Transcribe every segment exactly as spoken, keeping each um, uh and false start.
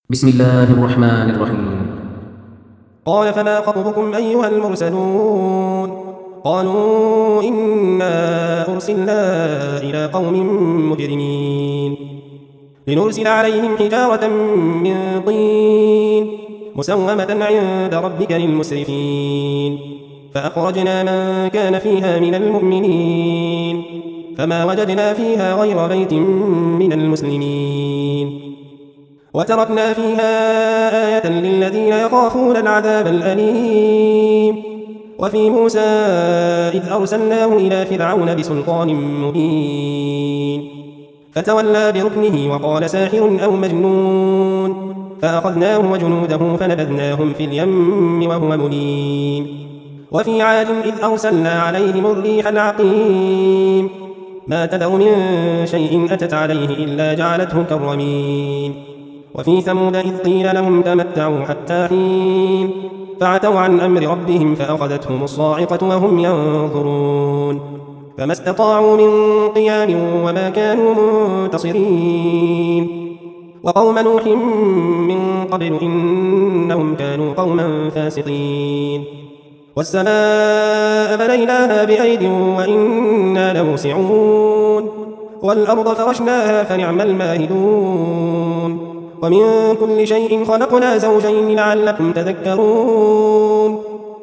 بسم الله الرحمن الرحيم. قال فما خطبكم أيها المرسلون؟ قالوا إنا أرسلنا إلى قوم مجرمين لنرسل عليهم حجارة من طين مسومة عند ربك للمسرفين فأخرجنا من كان فيها من المؤمنين فما وجدنا فيها غير بيت من المسلمين وتركنا فيها آية للذين يخافون العذاب الأليم وفي موسى إذ أرسلناه إلى فرعون بسلطان مبين فتولى بركنه وقال ساحر أو مجنون فأخذناه وجنوده فنبذناهم في اليم وهو مليم وفي عاد إذ أرسلنا عليهم الريح العقيم ما تذر من شيء أتت عليه إلا جعلته كالرميم وفي ثمود إذ قيل لهم تمتعوا حتى حين فعتوا عن أمر ربهم فأخذتهم الصاعقة وهم ينظرون فما استطاعوا من قيام وما كانوا منتصرين وقوم نوح من قبل إنهم كانوا قوما فاسقين والسماء بنيناها بأيد وإنا لموسعون والأرض فرشناها فنعم الماهدون ومن كل شيء خلقنا زوجين لعلكم تذكرون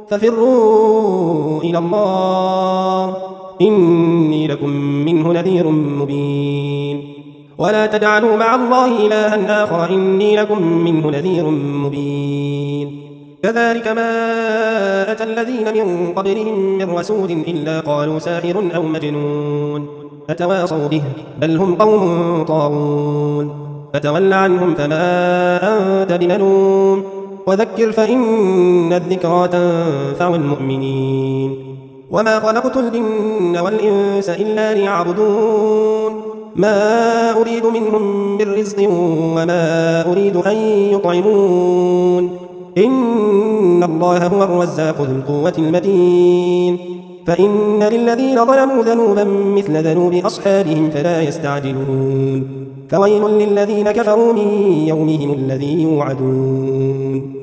ففروا إلى الله إني لكم منه نذير مبين ولا تجعلوا مع الله إلها آخر إني لكم منه نذير مبين كذلك ما أتى الذين من قبلهم من رسول إلا قالوا ساحر أو مجنون أتواصوا به بل هم قوم طاغون فتول عنهم فما أنت بملوم وذكر فإن الذكرى تنفع المؤمنين وما خلقت الجن والإنس إلا ليعبدون ما أريد منهم من رزق وما أريد أن يطعمون إن الله هو الرزاق ذو القوة المتين فإن للذين ظلموا ذنوبا مثل ذنوب أصحابهم فلا يستعجلون فويل للذين كفروا من يومهم الذي يوعدون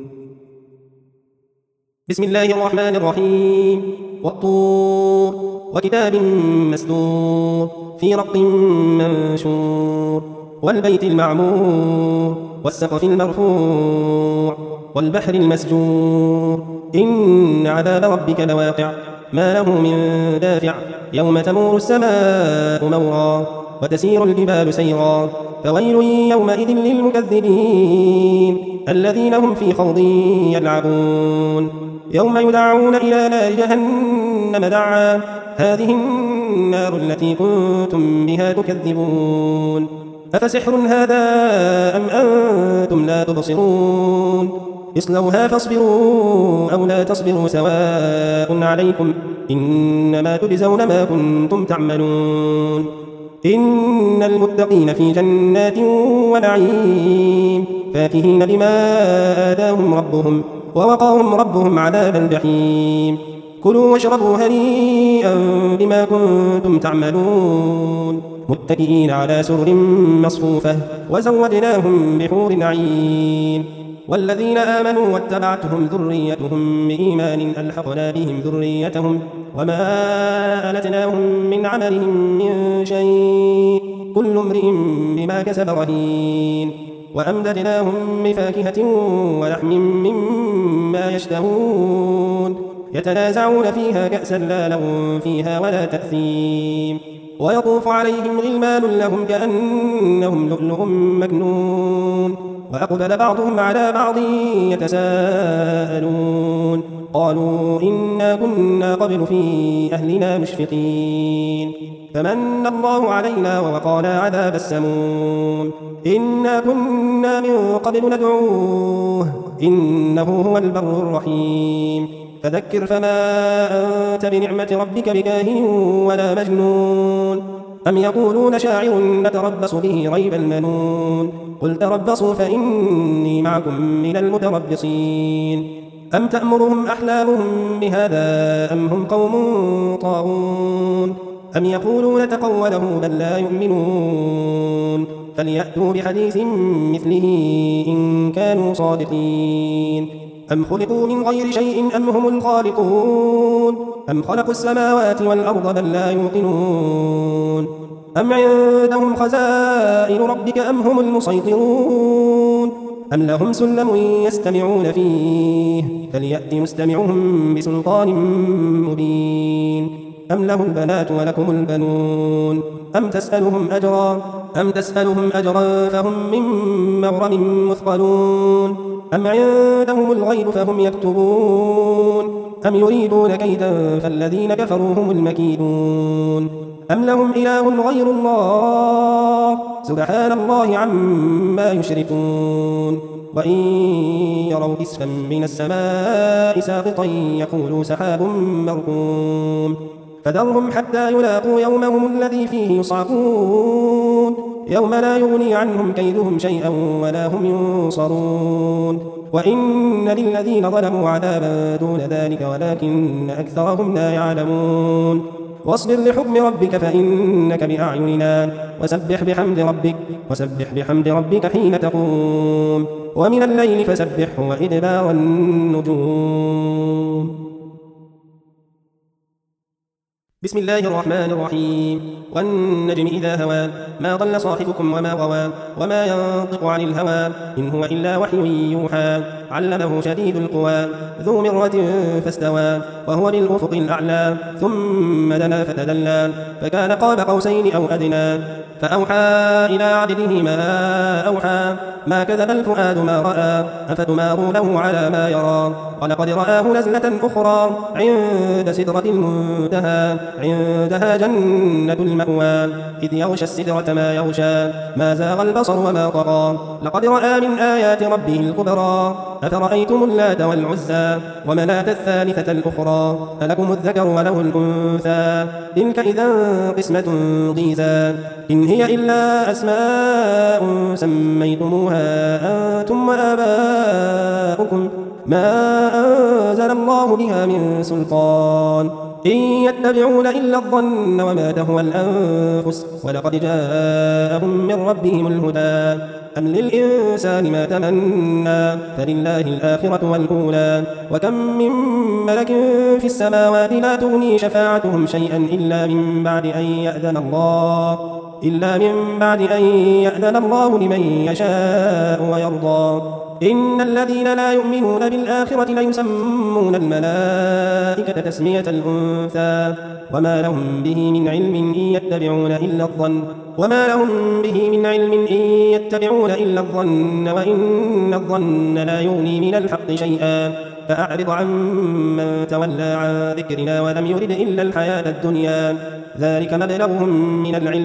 بسم الله الرحمن الرحيم والطور وكتاب مسطور في رق منشور والبيت المعمور والسقف المرفوع والبحر المسجور إن عذاب ربك لواقع ما له من دافع يوم تمور السماء مورا وتسير الجبال سيرا فويل يومئذ للمكذبين الذين هم في خوض يلعبون يوم يدعون إلى نار جهنم دعا هذه النار التي كنتم بها تكذبون أفسحر هذا أم أنتم لا تبصرون اصلوها فاصبروا أو لا تصبروا سواء عليكم إنما تجزون ما كنتم تعملون إن المتقين في جنات ونعيم فاكهين بما آتاهم ربهم ووقاهم ربهم عذاب الجحيم كلوا واشربوا هنيئا بما كنتم تعملون متكئين على سرر مصفوفة وزوجناهم بحور عين والذين آمنوا واتبعتهم ذريتهم بإيمان ألحقنا بهم ذريتهم وما ألتناهم من عملهم من شيء كل امرئ بما كسب رهين وأمددناهم بفاكهة ولحم مما يشتهون يتنازعون فيها كأسا لا لغو فيها ولا تأثيم ويطوف عليهم غلمان لهم كأنهم لؤلؤ مكنون وأقبل بعضهم على بعض يتساءلون قالوا إنا كنا قبل في أهلنا مشفقين فمن الله علينا ووقانا عذاب السموم إنا كنا من قبل ندعوه إنه هو البر الرحيم فذكر فما أنت بنعمة ربك بكاهن ولا مجنون أم يقولون شاعر نتربص به ريب المنون قل تربصوا فإني معكم من المتربصين أم تأمرهم أحلامهم بهذا أم هم قوم طاغون أم يقولون تقوله بل لا يؤمنون فليأتوا بحديث مثله إن كانوا صادقين. أم خلقوا من غير شيء أم هم الخالقون أم خلقوا السماوات والأرض بل لا يوقنون أم عندهم خزائن ربك أم هم المسيطرون أم لهم سلم يستمعون فيه فليأت مستمعهم بسلطان مبين أم له البنات ولكم البنون أم تسألهم أجرا أم تسألهم أجرا فهم من مغرم مثقلون أم عندهم الغيب فهم يكتبون أم يريدون كيدا فالذين كفروا هم المكيدون أم لهم إله غير الله سبحان الله عما يشركون وإن يروا كسفا من السماء ساقطا يقولوا سحاب مركوم فذرهم حتى يلاقوا يومهم الذي فيه يصعقون يوم لا يغني عنهم كيدهم شيئا ولا هم ينصرون وإن للذين ظلموا عذابا دون ذلك ولكن أكثرهم لا يعلمون واصبر لحكم ربك فإنك بأعيننا وسبح بحمد ربك وسبح بحمد ربك حين تقوم ومن الليل فسبحه وإدبار النجوم. بسم الله الرحمن الرحيم والنجم إذا هوى ما ضل صاحبكم وما غوى وما ينطق عن الهوى إن هو إلا وحي يوحى علمه شديد القوى ذو مرة فاستوى وهو بالأفق الأعلى ثم دنا فتدلى فكان قاب قوسين أو أدنى فأوحى إلى عبده ما أوحى ما كذب الفؤاد ما رأى أفتمارونه على ما يرى ولقد رآه نزلة أخرى عند سدرة المنتهى عندها جنة المأوى إذ يغشى السدرة ما يغشى ما زاغ البصر وما طغى لقد رأى من آيات ربه الكبرى أفرأيتم اللات والعزى ومناة الثالثة الأخرى ألكم الذكر وله الأنثى تلك إذا قسمة ضيزى إن هي إلا أسماء سميتموها أنتم وآباؤكم ما أنزل الله بها من سلطان إن يتبعون إلا الظن وما تهوى الأنفس ولقد جاءهم من ربهم الهدى أم للإنسان ما تمنى فلله الآخرة والأولى وكم من ملك في السماوات لا تغني شفاعتهم شيئا إلا من بعد أن يأذن الله إلا من بعد أن يأذن الله لمن يشاء ويرضى إن الذين لا يؤمنون بالآخرة ليسمون الملائكة تسمية الأنثى وما لهم به من علم إن يتبعون إلا الظن وما لهم به من علم إن يتبعون إلا الظن وإن الظن لا يغني من الحق شيئا فأعرض عمن تولى عن ذكرنا ولم يرد إلا الحياة الدنيا ذلك مبلغهم من العلم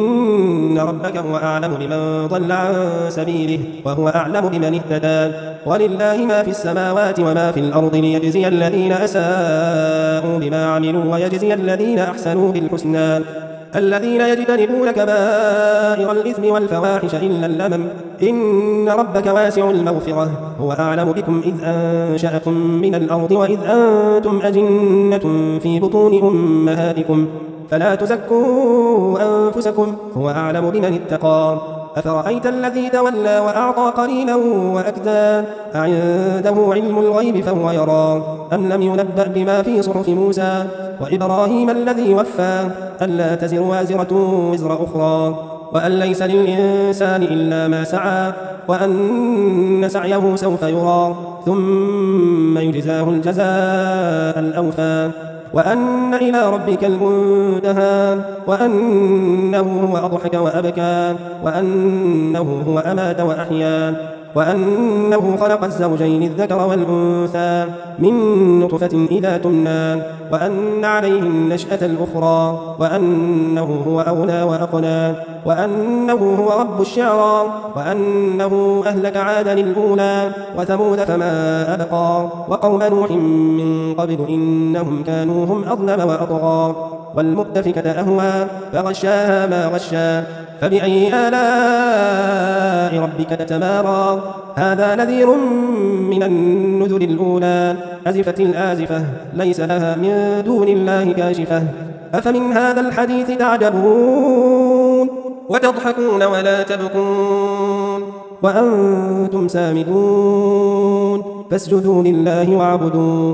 إن ربك هو أعلم بمن ضل عن سبيله وهو أعلم بمن اهتدى ولله ما في السماوات وما في الأرض ليجزي الذين أساءوا بما عملوا ويجزي الذين أحسنوا بالحسنى الذين يجتنبون كبائر الإثم والفواحش إلا اللمم إن ربك واسع المغفرة هو أعلم بكم إذ أنشأكم من الأرض وإذ أنتم أجنة في بطون أمهاتكم فلا تزكوا أنفسكم هو أعلم بمن اتقى أفرأيت الذي تولى وأعطى قليلا وأكدى أعنده علم الغيب فهو يرى أم لم ينبأ بما في صحف موسى وإبراهيم الذي وفى ألا تزر وازرة وزر أخرى وأن ليس للإنسان إلا ما سعى وأن سعيه سوف يرى ثم يجزاه الجزاء الأوفى وأن إلى ربك المنتهى وأنه هو أضحك وأبكى وأنه هو أمات وأحيا وأنه خلق الزوجين الذكر والأنثى من نطفة إذا تمنى وأن عليه النشأة الأخرى وأنه هو أغنى وأقنى وأنه هو رب الشعرى وأنه أهلك عادا الأولى وثمود فما أبقى وقوم نوح من قبل إنهم كانوا هم أظلم وأطغى والمؤتفكة أهوى فغشاها ما غشى فبأي آلاء ربك تتمارى هذا نذير من النذر الأولى أزفت الآزفة ليس لها من دون الله كاشفة أفمن هذا الحديث تعجبون وتضحكون ولا تبكون وأنتم سامدون فاسجدوا لله واعبدوا.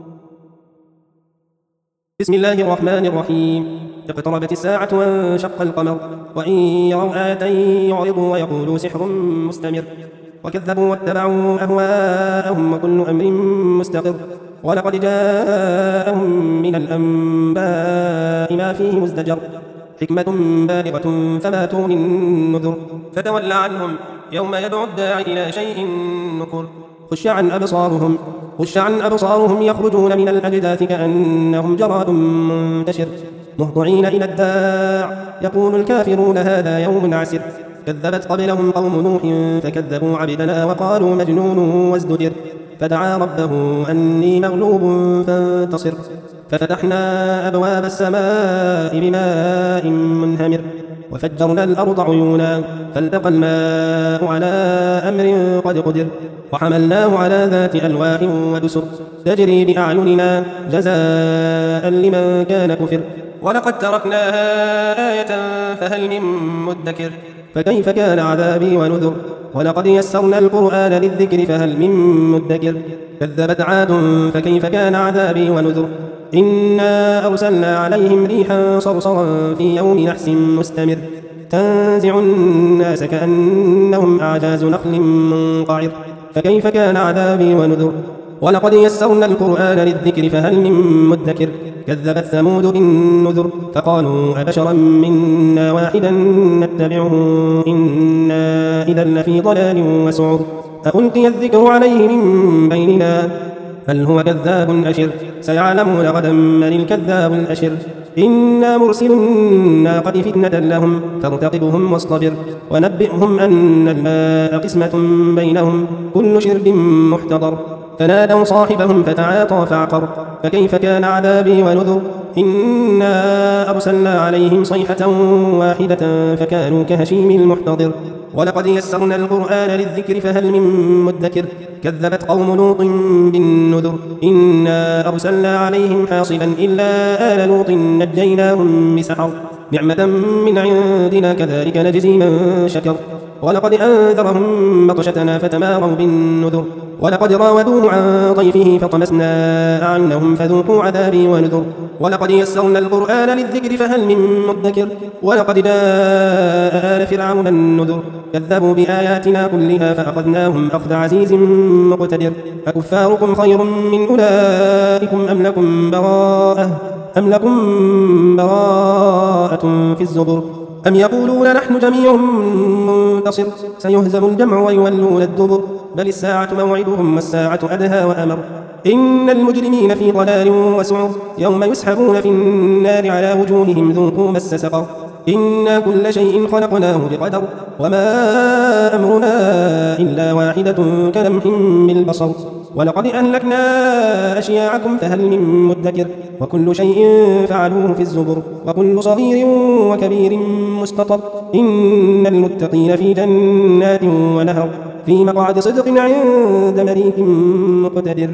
بسم الله الرحمن الرحيم. اقتربت الساعة وانشق القمر وإن يروا آية يعرضوا ويقولوا سحر مستمر وكذبوا واتبعوا أهواءهم وكل أمر مستقر ولقد جاءهم من الأنباء ما فيه مزدجر حكمة بالغة فما تغني النذر فتول عنهم يوم يدعو الداعي إلى شيء نكر خش عن أبصارهم خش عن أبصارهم يخرجون من الأجداث كأنهم جراد منتشر مهطعين إلى الداع يقول الكافرون هذا يوم عسر كذبت قبلهم قوم نوح فكذبوا عبدنا وقالوا مجنون وازدجر فدعا ربه أني مغلوب فانتصر ففتحنا أبواب السماء بماء منهمر وفجرنا الأرض عيونا فالتقى الماء على أمر قد قدر وحملناه على ذات ألواح ودسر تجري بأعيننا جزاء لمن كان كفر ولقد تركناها آية فهل من مدكر فكيف كان عذابي ونذر ولقد يسرنا القرآن للذكر فهل من مدكر كذبت عاد فكيف كان عذابي ونذر إنا أرسلنا عليهم ريحا صرصرا في يوم نحس مستمر تنزع الناس كأنهم أعجاز نخل منقعر فكيف كان عذابي ونذر ولقد يسرنا القرآن للذكر فهل من مدكر كذبت ثمود بالنذر فقالوا أبشرا منا واحدا نتبعه إنا إذا لفي ضلال وسعر ألقي الذكر عليه من بيننا بل هو كذاب أشر سيعلمون غدا من الكذاب الأشر إنا مرسل الناقة فتنة لهم فارتقبهم واصطبر ونبئهم أن الماء قسمة بينهم كل شرب محتضر فنادوا صاحبهم فتعاطى فعقر فكيف كان عذابي ونذر إنا أرسلنا عليهم صيحة واحدة فكانوا كهشيم المحتضر ولقد يسرنا القرآن للذكر فهل من مدكر كذبت قوم لوط بالنذر إنا أرسلنا عليهم حاصبا إلا آل لوط نجيناهم بسحر نعمة من عندنا كذلك نجزي من شكر ولقد أنذرهم بطشتنا فتماروا بالنذر ولقد راودوه عن ضيفه فطمسنا أعينهم فذوقوا عذابي ونذر ولقد يسرنا القرآن للذكر فهل من مدكر ولقد جاء آل فرعون النذر كذبوا بآياتنا كلها فأخذناهم أخذ عزيز مقتدر أكفاركم خير من أولئكم أم لكم براءة أم لكم براءة في الزبر أم يقولون نحن جميع منتصر سيهزم الجمع ويولون الدبر بل الساعة موعدهم والساعة أدهى وأمر إن المجرمين في ضلال وسعر يوم يسحبون في النار على وجوههم ذوقوا مس سقر إنا كل شيء خلقناه بقدر وما أمرنا إلا واحدة كلمح بالبصر ولقد أهلكنا أشياعكم فهل من مدكر وكل شيء فعلوه في الزبر وكل صغير وكبير مستطر إن المتقين في جنات ونهر في مقعد صدق عند مليك مقتدر.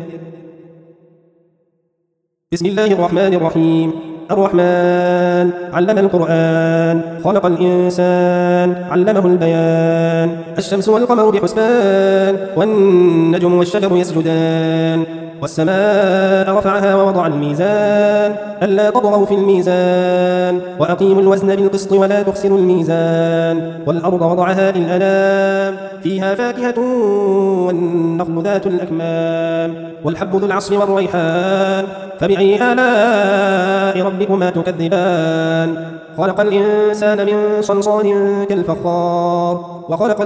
بسم الله الرحمن الرحيم. الرحمن علم القرآن خلق الإنسان علمه البيان الشمس والقمر بحسبان والنجم والشجر يسجدان والسماء رفعها ووضع الميزان ألا تطغوا في الميزان وأقيموا الوزن بالقسط ولا تخسروا الميزان والأرض وضعها للأنام فيها فاكهة والنخل ذات الأكمام والحب ذو العصف والريحان فبأي آلاء ربكما تكذبان خلق الإنسان من صلصال كالفخار وخلق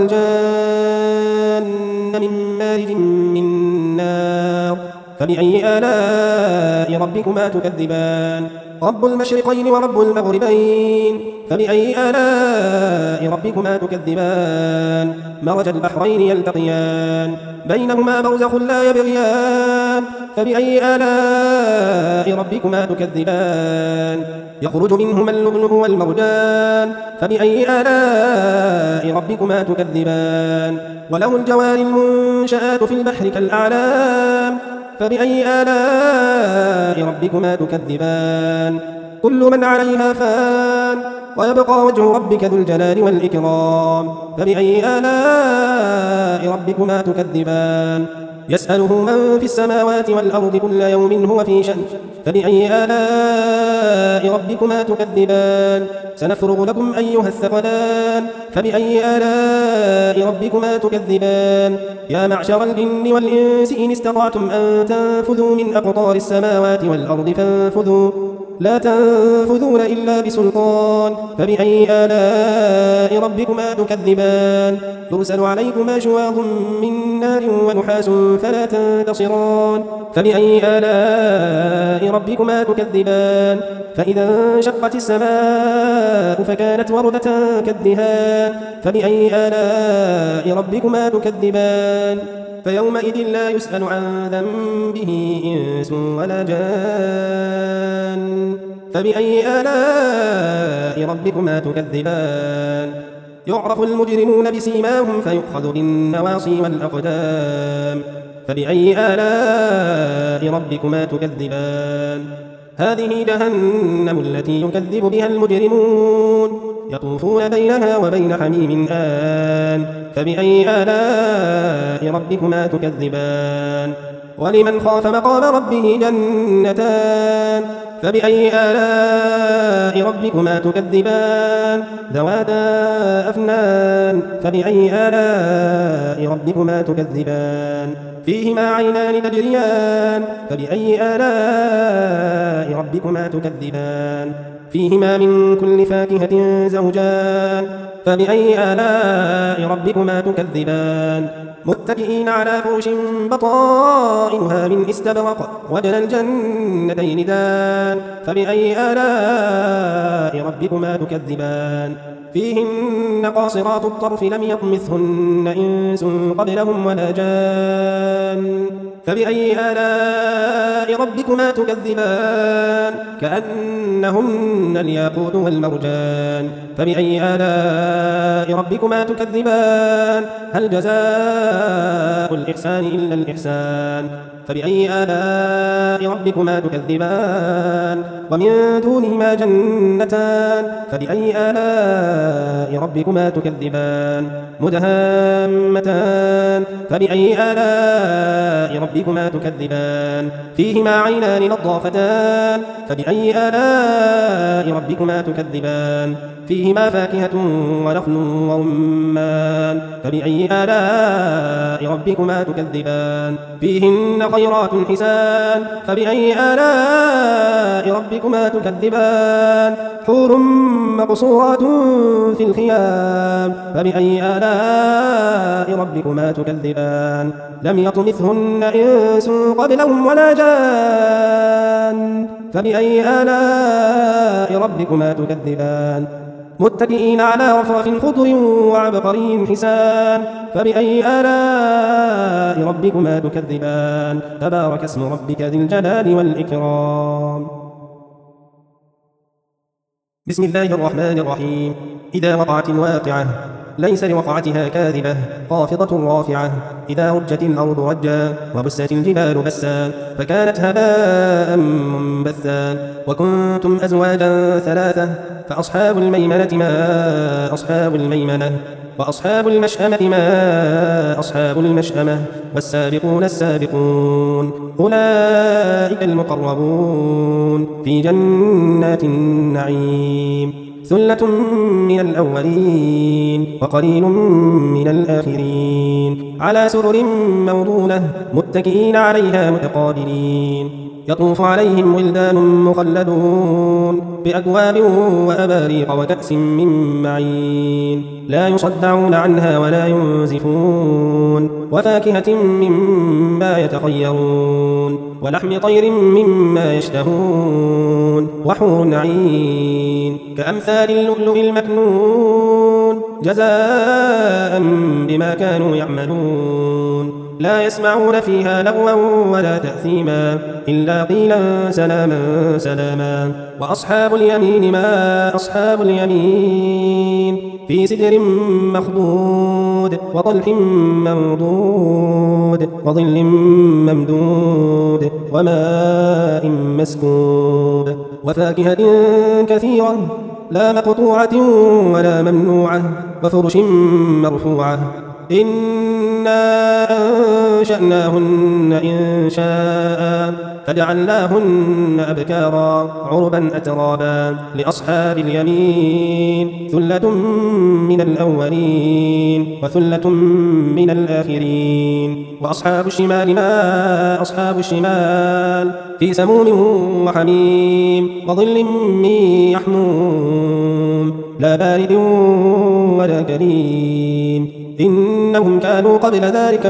الجان من مارج من نار فبأي آلاء ربكما تكذبان رب المشرقين ورب المغربين فبأي آلاء ربكما تكذبان مرج البحرين يلتقيان بينهما برزخ لا يبغيان فبأي آلاء ربكما تكذبان يخرج منهما اللؤلؤ والمرجان فبأي آلاء ربكما تكذبان وله الجوار المنشآت في البحر كالأعلام فبأي آلاء ربكما تكذبان كل من عليها فان ويبقى وجه ربك ذو الجلال والإكرام. فبأي آلاء ربكما تكذبان؟ يسأله من في السماوات والأرض كل يوم هو في شأن. فبأي آلاء ربكما تكذبان؟ سنفرغ لكم أيها الثقلان. فبأي آلاء ربكما تكذبان؟ يا معشر الجن والإنس إن استطعتم أن تنفذوا من أقطار السماوات والأرض فانفذوا لا تنفذون إلا بسلطان. فبأي آلاء ربكما تكذبان؟ يرسل عليكما شواظ من نار ونحاس فلا تنتصران. فبأي آلاء ربكما تكذبان؟ فإذا انشقت السماء فكانت وردة كالدهان. فبأي آلاء ربكما تكذبان؟ فيومئذ لا يسأل عن ذنبه إنس ولا جان. فبأي آلاء ربكما تكذبان؟ يعرف المجرمون بسيماهم فيؤخذ بالنواصي والأقدام. فبأي آلاء ربكما تكذبان؟ هذه جهنم التي يكذب بها المجرمون يطوفون بينها وبين حميم آن. فبأي آلاء ربكما تكذبان؟ ولمن خاف مقام ربه جنتان. فبأي آلاء ربكما تكذبان؟ ذواتا أفنان. فبأي آلاء ربكما تكذبان؟ فيهما عينان تجريان. فبأي آلاء ربكما تكذبان؟ فيهما من كل فاكهة زوجان. فبأي آلاء ربكما تكذبان؟ متكئين على فرش بطائنها من استبرق وجنى الجنتين دان. فبأي آلاء ربكما تكذبان؟ فيهن قاصرات الطرف لم يطمثهن إنس قبلهم ولا جان. فبأي آلاء ربكما تكذبان؟ كأنهن الياقوت والمرجان. فبأي آلاء ربكما تكذبان؟ هل جزاء الإحسان إلا الإحسان؟ فبأي آلاء ربكما تكذبان؟ ومن دونهما جنتان. فبأي آلاء ربكما تكذبان؟ مدهامتان. فبأي آلاء ربكما تكذبان؟ فيهما عينان نضافتان. فبأي آلاء ربكما تكذبان؟ فيهما فاكهة ونخل ورمان. فبأي آلاء ربكما تكذبان؟ فيهن خيرات حسان. فبأي آلاء ربكما تكذبان؟ حور مقصورات في الخيام. فبأي آلاء ربكما تكذبان؟ لم يطمثهن إنس قبلهم ولا جان. فبأي آلاء ربكما تكذبان؟ متكئين على رفرف خضر وعبقري حسان. فبأي آلاء ربكما تكذبان؟ تبارك اسم ربك ذي الجلال والإكرام. بسم الله الرحمن الرحيم. إذا وقعت الواقعة ليس لوقعتها كاذبة خافضة رافعة. إذا رجت الأرض رجا وبست الجبال بسا فكانت هباء منبثا. وكنتم أزواجا ثلاثة فأصحاب الميمنة ما أصحاب الميمنة وأصحاب المشأمة ما أصحاب المشأمة. والسابقون السابقون أولئك المقربون في جنات النعيم. ثلة من الأولين وقليل من الآخرين. على سرر موضونة متكئين عليها متقابلين. يطوف عليهم ولدان مخلدون بأكواب وأباريق وكأس من معين. لا يصدعون عنها ولا ينزفون. وفاكهة مما يتخيرون ولحم طير مما يشتهون. وحور عين كأمثال اللؤلؤ المكنون جزاء بما كانوا يعملون. لا يسمعون فيها لغوا ولا تأثيما إلا قيلا سلاما سلاما. وأصحاب اليمين ما أصحاب اليمين. في سدر مخضود وطلح منضود وظل ممدود وماء مسكوب. وفاكهة كثيرة لا مقطوعة ولا ممنوعة وفرش مرفوعة إنا أنشأناهن إن شاء فجعلناهن أبكارا عربا أترابا لأصحاب اليمين ثلة من الأولين وثلة من الآخرين وأصحاب الشمال ما أصحاب الشمال في سموم وحميم وظل من يحموم لا بارد ولا كريم إنهم كانوا قبل ذلك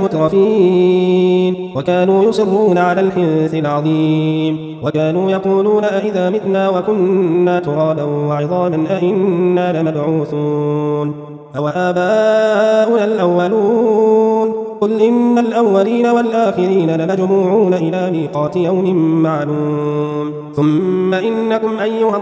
مترفين وكانوا يصرون على الحنث العظيم وكانوا يقولون أئذا متنا وكنا ترابا وعظاما أئنا لمبعوثون أو آباؤنا الأولون قل إن الأولين والآخرين لمجموعون إلى ميقات يوم معلوم ثم إنكم أيها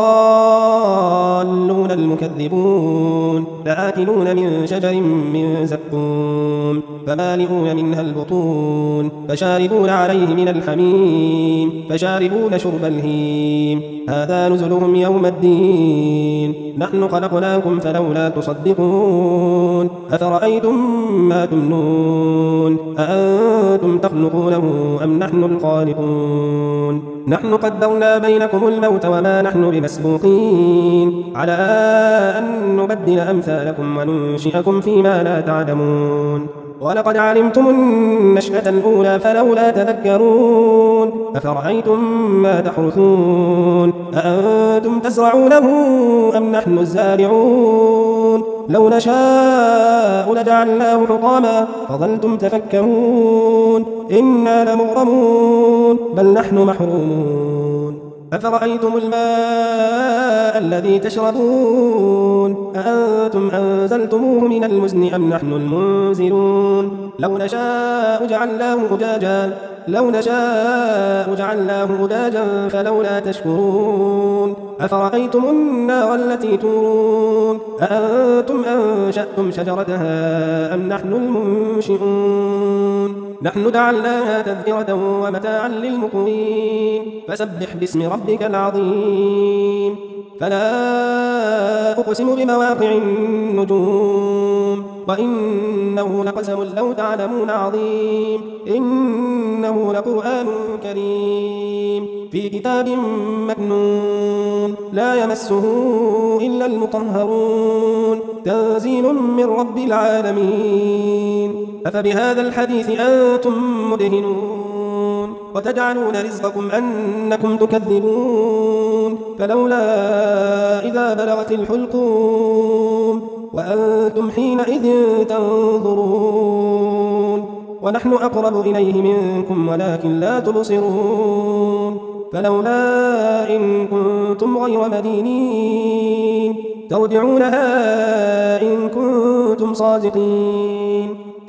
الضالون المكذبون لآكلون من شجر من زقوم فمالئون منها البطون فشاربون عليه من الحميم فشاربون شرب الهيم هذا نزلهم يوم الدين نحن خلقناكم فلولا تصدقون أفرأيتم ما تمنون أأنتم تخلقونه أم نحن الخالقون نحن قدرنا بينكم الموت وما نحن بمسبوقين على أن نبدل أمثالكم وننشئكم فيما لا تعلمون ولقد علمتم النشأة الأولى فلولا تذكرون أفرأيتم ما تحرثون أأنتم تزرعونه أم نحن الزارعون لو نشاء لجعلناه حطاما فظلتم تفكرون إنا لمغرمون بل نحن محرومون أفرأيتم الماء الذي تشربون أأنتم أنزلتموه من المزن أم نحن المنزلون لو نشاء جعلناه أجاجا لو نشاء جعلناه أجاجا فلولا تشكرون أفرأيتم النار التي تورون أأنتم أنشأتم شجرتها أم نحن المنشئون نحن جعلناها تذكرة ومتاعا للمقوين فسبح باسم ربك العظيم فلا أقسم بمواقع النجوم وإنه لقسم لو تعلمون عظيم إنه لقرآن كريم في كتاب مكنون لا يمسه إلا المطهرون تنزيل من رب العالمين أفبهذا الحديث أنتم مدهنون وتجعلون رزقكم أنكم تكذبون فلولا إذا بلغت الحلقوم وأنتم حينئذ تنظرون ونحن أقرب إليه منكم ولكن لا تبصرون فلولا إن كنتم غير مدينين ترجعونها إن كنتم صادقين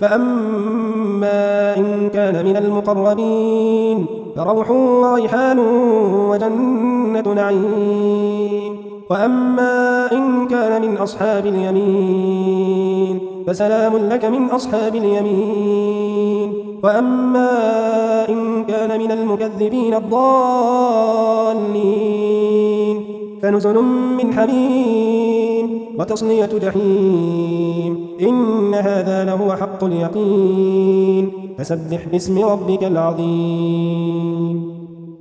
فأما إن كان من المقربين فروح وريحان وجنة نعيم وأما إن كان من أصحاب اليمين فسلام لك من أصحاب اليمين وأما إن كان من المكذبين الضالين فنزل من حميم وتصلية جحيم إن هذا لهو حق اليقين فسبح باسم ربك العظيم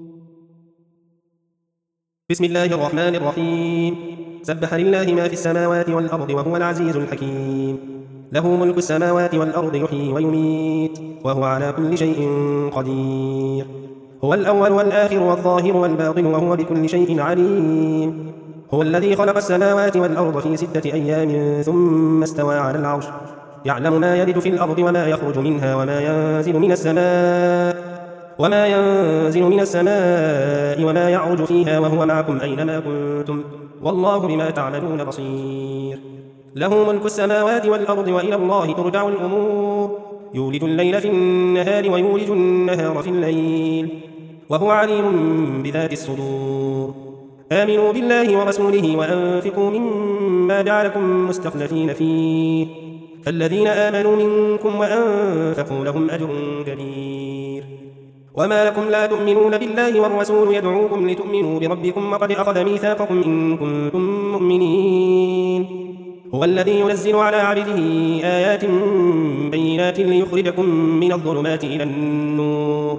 بسم الله الرحمن الرحيم سبح لله ما في السماوات والأرض وهو العزيز الحكيم له ملك السماوات والأرض يحيي ويميت وهو على كل شيء قدير هو الأول والآخر والظاهر والباطن وهو بكل شيء عليم هو الذي خلق السماوات والأرض في ستة أيام ثم استوى على العرش يعلم ما يلج في الأرض وما يخرج منها وما ينزل من السماء وما ينزل من السماء وما يعرج فيها وهو معكم أينما كنتم والله بما تعملون بصير له ملك السماوات والأرض وإلى الله ترجع الأمور يولج الليل في النهار ويولج النهار في الليل وهو عليم بذات الصدور آمنوا بالله ورسوله وأنفقوا مما جعلكم مستخلفين فيه فالذين آمنوا منكم وأنفقوا لهم أجر كبير وما لكم لا تؤمنون بالله والرسول يدعوكم لتؤمنوا بربكم وقد أخذ ميثاقكم إن كنتم مؤمنين هو الذي ينزل على عبده آيات بينات ليخرجكم من الظلمات إلى النور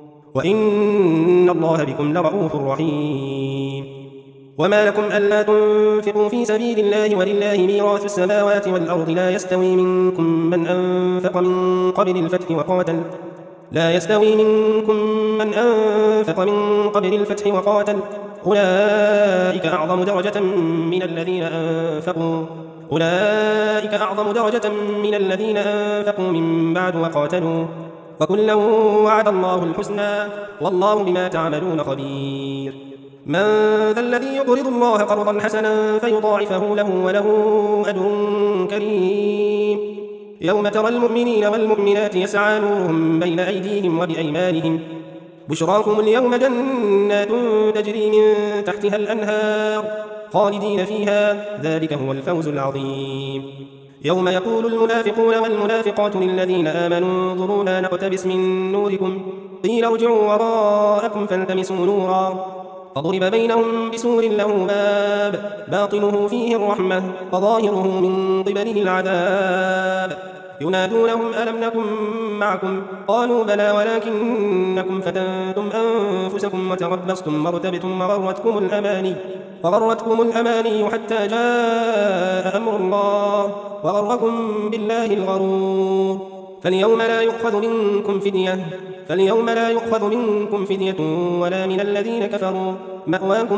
وإن الله بكم لرؤوف رحيم وما لكم ألا تنفقوا في سبيل الله ولله ميراث السماوات والأرض لا يستوي منكم من أنفق من قبل الفتح وقاتل لا يستوي منكم من أنفق من قبل الفتح وقاتل أولئك أعظم درجة من الذين أنفقوا أولئك أعظم درجة من الذين أنفقوا من بعد وقاتلوا وكلا وعد الله الحسنى والله بما تعملون خبير من ذا الذي يقرض الله قرضا حسنا فيضاعفه له وله أجر كريم يوم ترى المؤمنين والمؤمنات يسعى نورهم بين أيديهم وبأيمانهم بشراكم اليوم جنات تجري من تحتها الأنهار خالدين فيها ذلك هو الفوز العظيم يوم يقول المنافقون والمنافقات للذين آمنوا انظرونا نقتبس من نوركم قيل ارجعوا وراءكم فالتمسوا نورا فضرب بينهم بسور له باب باطنه فيه الرحمة وظاهره من قبله العذاب ينادونهم ألم نكن معكم قالوا بلى ولكنكم فتنتم أنفسكم وتربصتم وارتبتم وغرتكم الأماني وغرتكم الأماني حتى جاء أمر الله وغركم بالله الغرور فاليوم لا يؤخذ منكم فدية فاليوم لا يؤخذ منكم فدية ولا من الذين كفروا مأواكم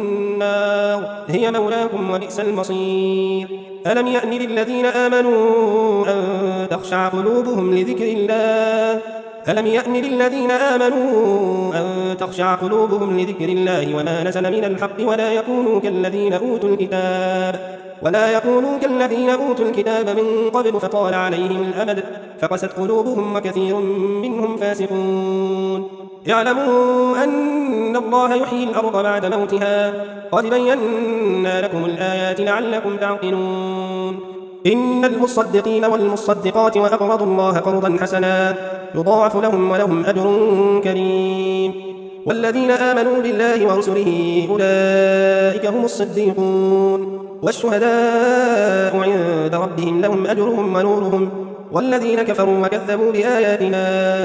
النار هي مولاكم وبئس المصير ألم يأن للذين آمنوا أن تخشع قلوبهم لذكر الله ألم يأن للذين آمنوا أن تخشع قلوبهم لذكر الله وما نزل من الحق ولا يكونوا كالذين أوتوا الكتاب ولا يكونوا كالذين أوتوا الكتاب من قبل فطال عليهم الأمد فقست قلوبهم وكثير منهم فاسقون اعلموا أن الله يحيي الأرض بعد موتها قد بينا لكم الآيات لعلكم تعقلون إن المصدقين والمصدقات وأقرضوا الله قرضا حسنا يضاعف لهم ولهم أجر كريم والذين آمنوا بالله ورسله أولئك هم الصديقون والشهداء عند ربهم لهم أجرهم ونورهم والذين كفروا وكذبوا بآياتنا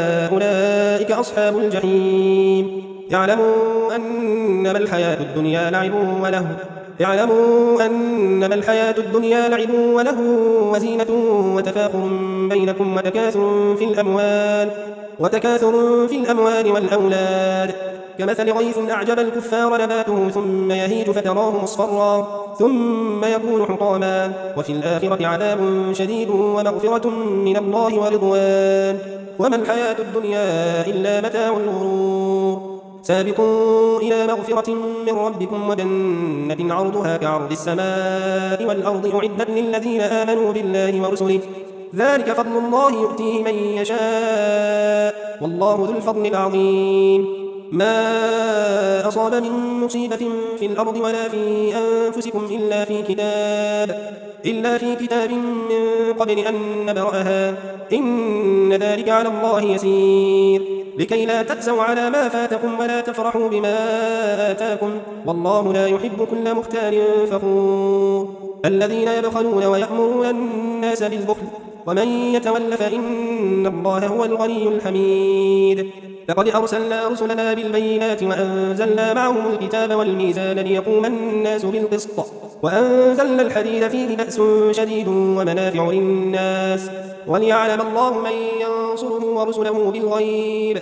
أولئك أصحاب الجحيم اعلموا أنما الحياة الدنيا لعب وله اعلموا أنما الحياة الدنيا لعب وله وزينة وتفاخر بينكم وتكاثر في الأموال وتكاثر في الأموال والأولاد كمثل غيث أعجب الكفار نباته ثم يهيج فتراه مصفرا ثم يكون حطاما وفي الآخرة عذاب شديد ومغفرة من الله ورضوان وما الحياة الدنيا إلا متاع الغرور سابقوا إلى مغفرة من ربكم وجنة عرضها كعرض السماء والأرض أعدت للذين آمنوا بالله ورسله ذلك فضل الله يؤتيه من يشاء والله ذو الفضل العظيم ما أصاب من مصيبة في الأرض ولا في أنفسكم إلا في كتاب إلا في كتاب من قبل أن نبرأها إن ذلك على الله يسير لكي لا تأسوا على ما فاتكم ولا تفرحوا بما آتاكم والله لا يحب كل مختال فخور الذين يبخلون ويأمرون الناس بالبخل ومن يتول فإن الله هو الغني الحميد لقد أرسلنا رسلنا بالبينات وأنزلنا معهم الكتاب والميزان ليقوم الناس بالقسط وأنزلنا الحديد فيه بأس شديد ومنافع للناس وليعلم الله من ينصره ورسله بالغيب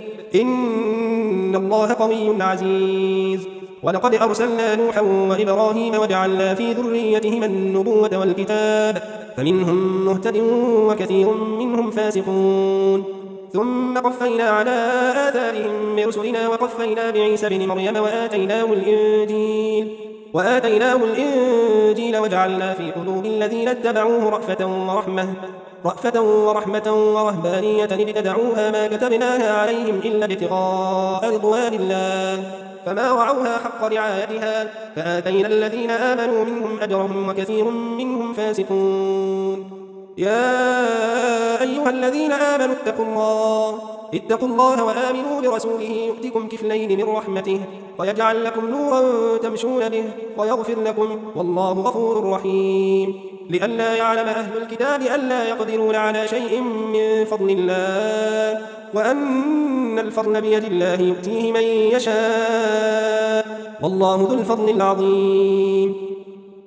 إن الله قوي عزيز ولقد أرسلنا نوحا وإبراهيم وجعلنا في ذريتهما النبوة والكتاب فمنهم مهتد وكثير منهم فاسقون ثم قفينا على آثارهم برسلنا وقفينا بعيسى بن مريم وآتيناه الإنجيل وآتيناه الإنجيل وجعلنا في قلوب الذين اتبعوه رأفة ورحمة رأفة ورحمة ورهبانية ابتدعوها ما كتبناها عليهم إلا ابتغاء رضوان الله فما رعوها حق رعايتها فآتينا الذين آمنوا منهم أجرهم وكثير منهم فاسقون يا أيها الذين آمنوا اتقوا الله اتقوا الله وآمنوا برسوله يؤتكم كفلين من رحمته ويجعل لكم نورا تمشون به ويغفر لكم والله غفور رحيم لئلا يعلم أهل الكتاب ألا يقدرون على شيء من فضل الله وأن الفضل بيد الله يؤتيه من يشاء والله ذو الفضل العظيم